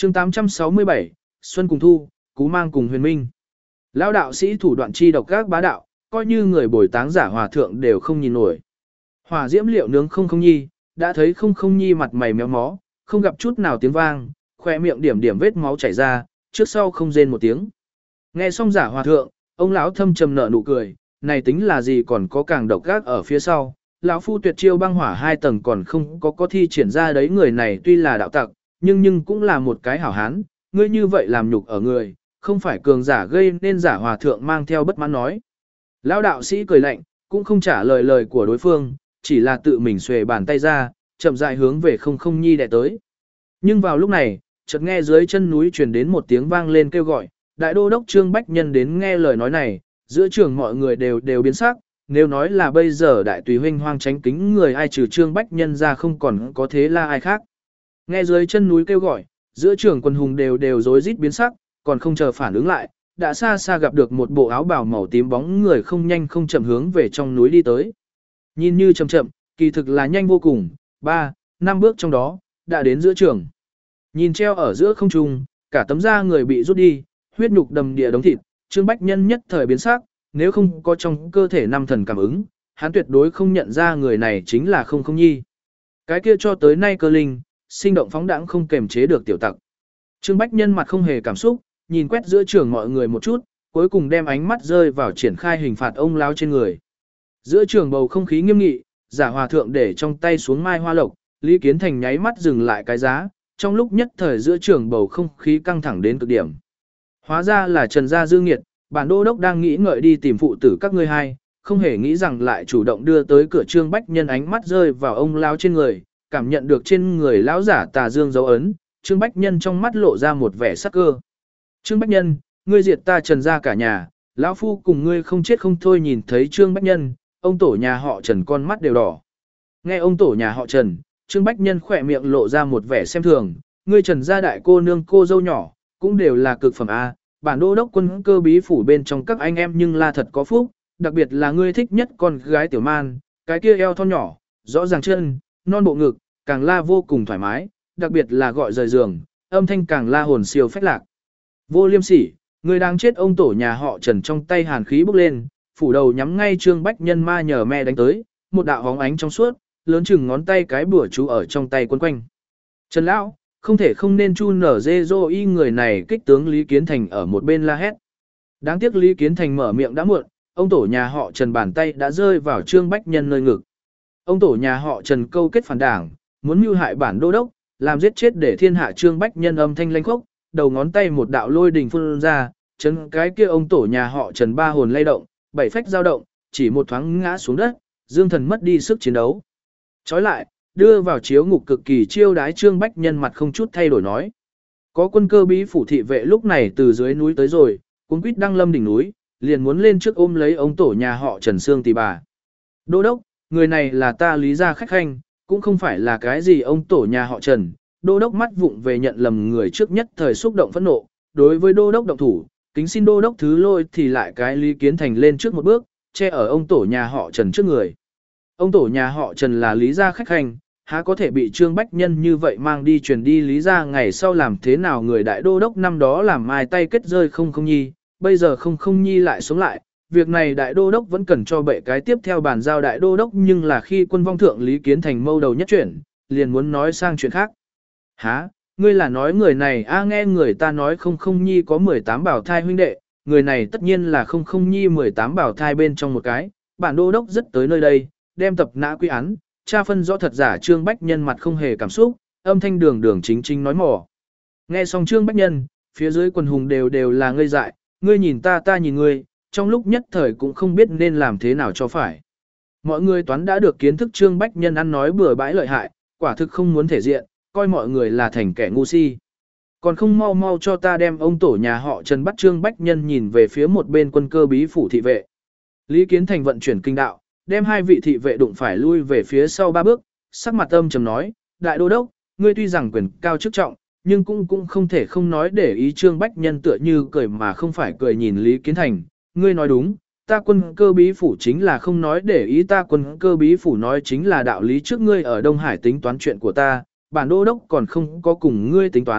chương 867, Xuân cùng thu, cú mang cùng huyền minh. Lão đạo sĩ thủ đoạn chi độc các bá đạo, coi như người bồi táng giả hòa thượng đều không nhìn nổi. Hỏa diễm liệu nướng không không nhi, đã thấy không không nhi mặt mày méo mó, không gặp chút nào tiếng vang, khoe miệng điểm điểm vết máu chảy ra, trước sau không rên một tiếng. Nghe xong giả hòa thượng, ông lão thâm trầm nở nụ cười, này tính là gì còn có càng độc gác ở phía sau. Lão phu tuyệt chiêu băng hỏa 2 tầng còn không có thi triển ra đấy, người này tuy là đạo tặc, nhưng cũng là một cái hảo hán, ngươi như vậy làm nhục ở người, không phải cường giả gây nên giả hòa thượng mang theo bất mãn nói. Lão đạo sĩ cười lạnh, cũng không trả lời lời của đối phương, chỉ là tự mình xuề bàn tay ra, chậm rãi hướng về không không nhi đè tới. Nhưng vào lúc này, chợt nghe dưới chân núi truyền đến một tiếng vang lên kêu gọi, đại đô đốc Trương Bách Nhân đến nghe lời nói này, giữa trường mọi người đều biến sắc, nếu nói là bây giờ đại tùy huynh hoang tránh kính người ai trừ Trương Bách Nhân ra không còn có thế là ai khác. Nghe dưới chân núi kêu gọi, giữa trường quân hùng đều rối rít biến sắc, còn không chờ phản ứng lại, đã xa xa gặp được một bộ áo bào màu tím bóng người không nhanh không chậm hướng về trong núi đi tới. Nhìn như chậm chậm, kỳ thực là nhanh vô cùng, 3-5 bước trong đó, đã đến giữa trường. Nhìn treo ở giữa không trung, cả tấm da người bị rút đi, huyết nhục đầm địa đống thịt, Trương Bách Nhân nhất thời biến sắc, nếu không có trong cơ thể năm thần cảm ứng, hắn tuyệt đối không nhận ra người này chính là không không nhi. Cái kia cho tới nay cơ linh, sinh động phóng đãng không kềm chế được tiểu tặc. Trương Bách Nhân mặt không hề cảm xúc, nhìn quét giữa trường mọi người một chút, cuối cùng đem ánh mắt rơi vào triển khai hình phạt ông lão trên người. Giữa trường bầu không khí nghiêm nghị, giả hòa thượng để trong tay xuống mai hoa lộc, Lý Kiến Thành nháy mắt dừng lại cái giá, trong lúc nhất thời giữa trường bầu không khí căng thẳng đến cực điểm. Hóa ra là Trần Gia Dương Nghiệt, bản đô đốc đang nghĩ ngợi đi tìm phụ tử các ngươi hai, không hề nghĩ rằng lại chủ động đưa tới cửa. Trương Bách Nhân ánh mắt rơi vào ông lão trên người, cảm nhận được trên người lão giả tà dương dấu ấn, Trương Bách Nhân trong mắt lộ ra một vẻ sắc cơ. Trương Bách Nhân, ngươi diệt ta Trần gia cả nhà, lão phu cùng ngươi không chết không thôi. Nhìn thấy Trương Bách Nhân, ông tổ nhà họ Trần con mắt đều đỏ. Nghe ông tổ nhà họ Trần, Trương Bách Nhân khỏe miệng lộ ra một vẻ xem thường, ngươi Trần gia đại cô nương cô dâu nhỏ, cũng đều là cực phẩm A, bản đô đốc quân cơ bí phủ bên trong các anh em nhưng là thật có phúc, đặc biệt là ngươi thích nhất con gái tiểu man, cái kia eo thon nhỏ, rõ ràng chân, non bộ ngực, càng la vô cùng thoải mái, đặc biệt là gọi rời giường, âm thanh càng la hồn siêu phách lạc. Vô liêm sỉ, ngươi đang chết. Ông tổ nhà họ Trần trong tay hàn khí bốc lên, phủ đầu nhắm ngay Trương Bách Nhân ma nhờ me đánh tới, một đạo hóng ánh trong suốt, lớn chừng ngón tay cái bùa chú ở trong tay quấn quanh. Trần lão, không thể không nên chu nở dê dô y. Người này kích tướng Lý Kiến Thành ở một bên la hét. Đáng tiếc Lý Kiến Thành mở miệng đã muộn, ông tổ nhà họ Trần bàn tay đã rơi vào Trương Bách Nhân nơi ngực. Ông tổ nhà họ Trần câu kết phản đảng, muốn mưu hại bản đô đốc, làm giết chết để thiên hạ. Trương Bách Nhân âm thanh lanh khốc, đầu ngón tay một đạo lôi đình phun ra, chấn cái kia ông tổ nhà họ Trần ba hồn lay động, bảy phách dao động, chỉ một thoáng ngã xuống đất, dương thần mất đi sức chiến đấu. Trói lại, đưa vào chiếu ngục cực kỳ chiêu đái. Trương Bách Nhân mặt không chút thay đổi nói. Có quân cơ bí phủ thị vệ lúc này từ dưới núi tới rồi, cuống quýt đăng lâm đỉnh núi, liền muốn lên trước ôm lấy ông tổ nhà họ Trần Sương tỷ bà. Đô đốc, người này là ta Lý gia khách khanh, cũng không phải là cái gì ông tổ nhà họ Trần. Đô đốc mắt vụng về nhận lầm người, trước nhất thời xúc động phẫn nộ, đối với đô đốc động thủ, kính xin đô đốc thứ lôi. Thì lại cái Lý Kiến Thành lên trước một bước, che ở ông tổ nhà họ Trần trước người. Ông tổ nhà họ Trần là Lý gia khách khanh, há có thể bị Trương Bách Nhân như vậy mang đi truyền đi Lý gia. Ngày sau làm thế nào người đại đô đốc năm đó làm ai tay kết rơi không không nhi, bây giờ không không nhi lại sống lại, việc này đại đô đốc vẫn cần cho bệ cái tiếp theo bàn giao đại đô đốc. Nhưng là khi quân vong thượng Lý Kiến Thành mâu đầu nhất chuyển, liền muốn nói sang chuyện khác. Hả, ngươi là nói người này nghe người ta nói không không nhi có 18 bảo thai huynh đệ, người này tất nhiên là không không nhi 18 bảo thai bên trong một cái, bản đô đốc rất tới nơi đây, đem tập nã quy án, tra phân rõ thật giả. Trương Bách Nhân mặt không hề cảm xúc, âm thanh đường đường chính chính nói mỏ. Nghe xong Trương Bách Nhân, phía dưới quần hùng đều là ngây dại, ngươi nhìn ta ta nhìn ngươi, trong lúc nhất thời cũng không biết nên làm thế nào cho phải. Mọi người toán đã được kiến thức Trương Bách Nhân ăn nói bừa bãi lợi hại, quả thực không muốn thể diện, coi mọi người là thành kẻ ngu si. Còn không mau mau cho ta đem ông tổ nhà họ Trần bắt. Trương Bách Nhân nhìn về phía một bên quân cơ bí phủ thị vệ. Lý Kiến Thành vận chuyển kinh đạo, đem hai vị thị vệ đụng phải lui về phía sau 3 bước, sắc mặt âm trầm nói, đại đô đốc, ngươi tuy rằng quyền cao chức trọng, nhưng cũng không thể không nói để ý. Trương Bách Nhân tựa như cười mà không phải cười nhìn Lý Kiến Thành, ngươi nói đúng, ta quân cơ bí phủ chính là không nói để ý, ta quân cơ bí phủ nói chính là đạo lý. Trước ngươi ở Đông Hải tính toán chuyện của ta, bản đô đốc còn không có cùng ngươi tính toán,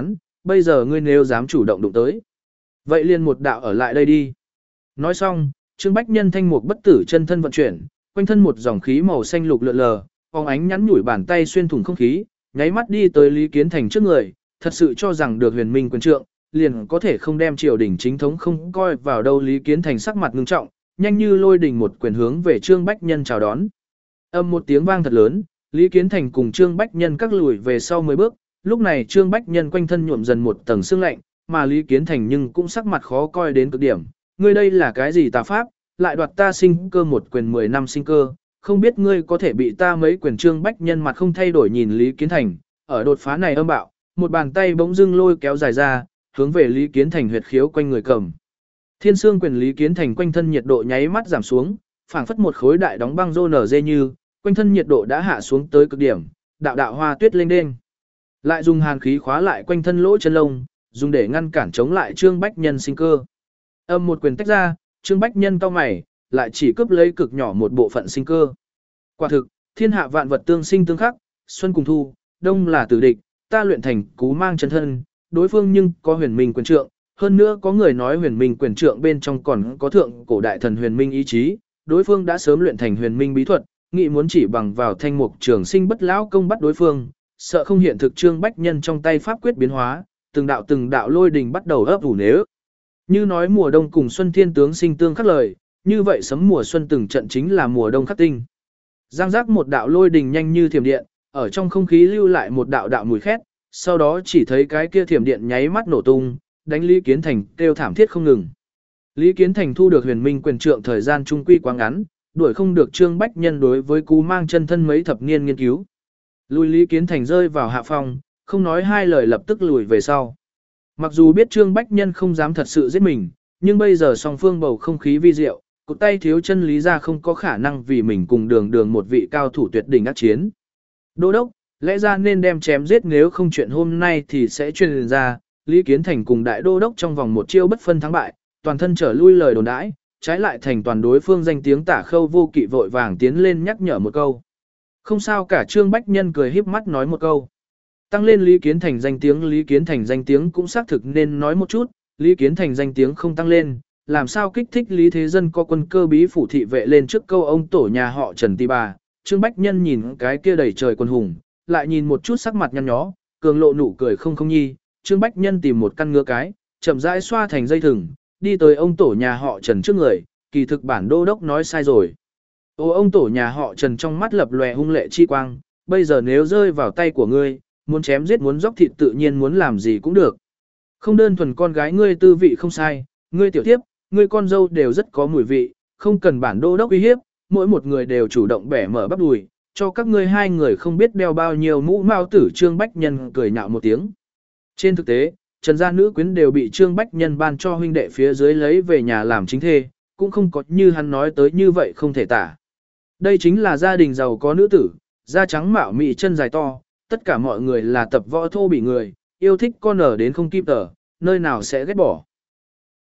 bây giờ ngươi nếu dám chủ động đụng tới. Vậy liền một đạo ở lại đây đi. Nói xong, Trương Bách Nhân thanh mục bất tử chân thân vận chuyển, quanh thân một dòng khí màu xanh lục lượn lờ, phóng ánh nhắn nhủi bàn tay xuyên thủng không khí, nháy mắt đi tới Lý Kiến Thành trước người, thật sự cho rằng được huyền minh quyền trượng, liền có thể không đem triều đình chính thống không coi vào đâu. Lý Kiến Thành sắc mặt ngưng trọng, nhanh như lôi đình một quyền hướng về Trương Bách Nhân chào đón. Âm một tiếng vang thật lớn, Lý Kiến Thành cùng Trương Bách Nhân các lùi về sau 10 bước, lúc này Trương Bách Nhân quanh thân nhuộm dần một tầng sương lạnh, mà Lý Kiến Thành nhưng cũng sắc mặt khó coi đến cực điểm. Ngươi đây là cái gì tà pháp, lại đoạt ta sinh cơ một quyền 10 năm sinh cơ, không biết ngươi có thể bị ta mấy quyền. Trương Bách Nhân mặt không thay đổi nhìn Lý Kiến Thành, ở đột phá này âm bạo, một bàn tay bỗng dưng lôi kéo dài ra, hướng về Lý Kiến Thành huyệt khiếu quanh người cầm. Thiên xương quyền. Lý Kiến Thành quanh thân nhiệt độ nháy mắt giảm xuống, phảng phất một khối đại đóng băng rô nở dê như, quanh thân nhiệt độ đã hạ xuống tới cực điểm, đạo đạo hoa tuyết lênh đênh. Lại dùng hàn khí khóa lại quanh thân lỗ chân lông, dùng để ngăn cản chống lại Trương Bách Nhân sinh cơ. Âm một quyền tách ra, Trương Bách Nhân cau mày, lại chỉ cướp lấy cực nhỏ một bộ phận sinh cơ. Quả thực, thiên hạ vạn vật tương sinh tương khắc, xuân cùng thu, đông là tử địch, ta luyện thành cú mang chân thân, đối phương nhưng có huyền minh quyền trượng, hơn nữa có người nói huyền minh quyền trượng bên trong còn có thượng cổ đại thần huyền minh ý chí, đối phương đã sớm luyện thành huyền minh bí thuật, nghĩ muốn chỉ bằng vào thanh mục trường sinh bất lão công bắt đối phương, sợ không hiện thực. Trương Bách Nhân trong tay pháp quyết biến hóa, từng đạo lôi đình bắt đầu ấp ủ nếu. Như nói mùa đông cùng xuân thiên tướng sinh tương khắc lời, như vậy sấm mùa xuân từng trận chính là mùa đông khắc tinh. Giang giác một đạo lôi đình nhanh như thiểm điện, ở trong không khí lưu lại một đạo đạo mùi khét, sau đó chỉ thấy cái kia thiểm điện nháy mắt nổ tung, đánh Lý Kiến Thành kêu thảm thiết không ngừng. Lý Kiến Thành thu được huyền minh quyền trượng thời gian trung quy quá ngắn, đuổi không được Trương Bách Nhân đối với cú mang chân thân mấy thập niên nghiên cứu. Lùi Lý Kiến Thành rơi vào hạ phong, không nói hai lời lập tức lùi về sau. Mặc dù biết Trương Bách Nhân không dám thật sự giết mình, nhưng bây giờ song phương bầu không khí vi diệu, cụt tay thiếu chân Lý ra không có khả năng vì mình cùng đường một vị cao thủ tuyệt đỉnh ác chiến. Đô đốc, lẽ ra nên đem chém giết, nếu không chuyện hôm nay thì sẽ truyền ra. Lý Kiến Thành cùng đại đô đốc trong vòng một chiêu bất phân thắng bại, toàn thân trở lui lời đồn đãi, trái lại thành toàn đối phương danh tiếng Tả Khâu Vô Kỵ vội vàng tiến lên nhắc nhở một câu. Không sao cả. Trương Bách Nhân cười híp mắt nói một câu. Tăng lên Lý Kiến Thành danh tiếng. Lý Kiến Thành danh tiếng cũng xác thực nên nói một chút, Lý Kiến Thành danh tiếng không tăng lên, làm sao kích thích Lý Thế Dân có quân cơ bí phủ thị vệ lên trước câu ông tổ nhà họ Trần Tì Bà. Trương Bách Nhân nhìn cái kia đầy trời quân hùng, lại nhìn một chút sắc mặt nhăn nhó, cường lộ nụ cười không nhi. Trương Bách Nhân tìm một căn ngứa cái, chậm rãi xoa thành dây thừng, đi tới ông tổ nhà họ Trần trước người, kỳ thực bản đô đốc nói sai rồi. Ông tổ nhà họ Trần trong mắt lập lòe hung lệ chi quang, bây giờ nếu rơi vào tay của ngươi, muốn chém giết muốn dốc thịt tự nhiên muốn làm gì cũng được. Không đơn thuần con gái ngươi tư vị không sai, ngươi tiểu thiếp, ngươi con dâu đều rất có mùi vị, không cần bản đô đốc uy hiếp, mỗi một người đều chủ động bẻ mở bắp đùi, cho các ngươi hai người không biết đeo bao nhiêu mũ mao tử. Trương Bách Nhân cười nhạo một tiếng. Trên thực tế, Trần gia nữ quyến đều bị Trương Bách Nhân ban cho huynh đệ phía dưới lấy về nhà làm chính thê, cũng không có như hắn nói tới như vậy không thể tả. Đây chính là gia đình giàu có nữ tử, da trắng mạo mị chân dài to, tất cả mọi người là tập võ thô bị người, yêu thích con ở đến không kịp tở, nơi nào sẽ ghét bỏ.